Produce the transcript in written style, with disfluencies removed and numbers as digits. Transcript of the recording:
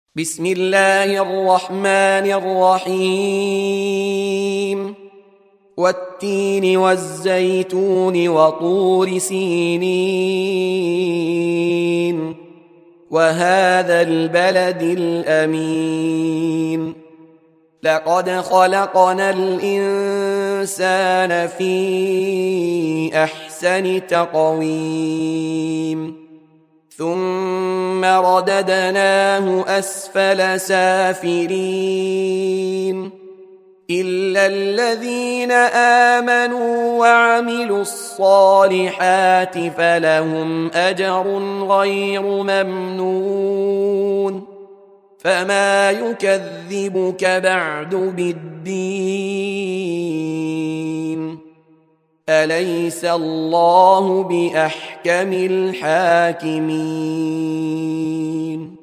بسم الله الرحمن الرحيم والتين والزيتون وطور سينين وهذا البلد الأمين لقد خلقنا الإنسان في أحسن تقويم ثم رددناه أسفل سافلين إلا الذين آمنوا وعملوا الصالحات فلهم أجر غير ممنون فما يكذبك بعد بالدين أليس الله بأحكم الحاكمين